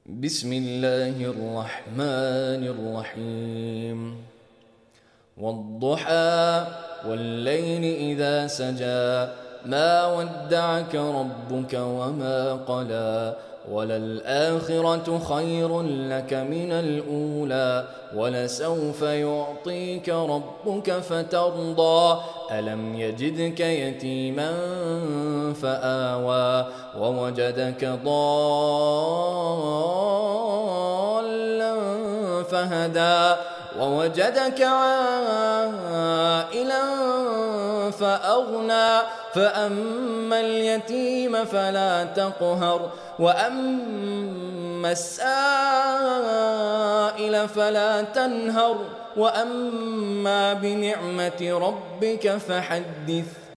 بسم الله الرحمن الرحيم والضحى والليل إذا سجى ما ودعك ربك وما قلى وللآخرة خير لك من الأولى ولسوف يعطيك ربك فترضى ألم يجدك يتيما فآوى ووجدك ضالا فهدى ووجدك عائلا فأغنى فأما اليتيم فلا تقهر وأما السائل فلا تنهر وأما بنعمة ربك فحدث.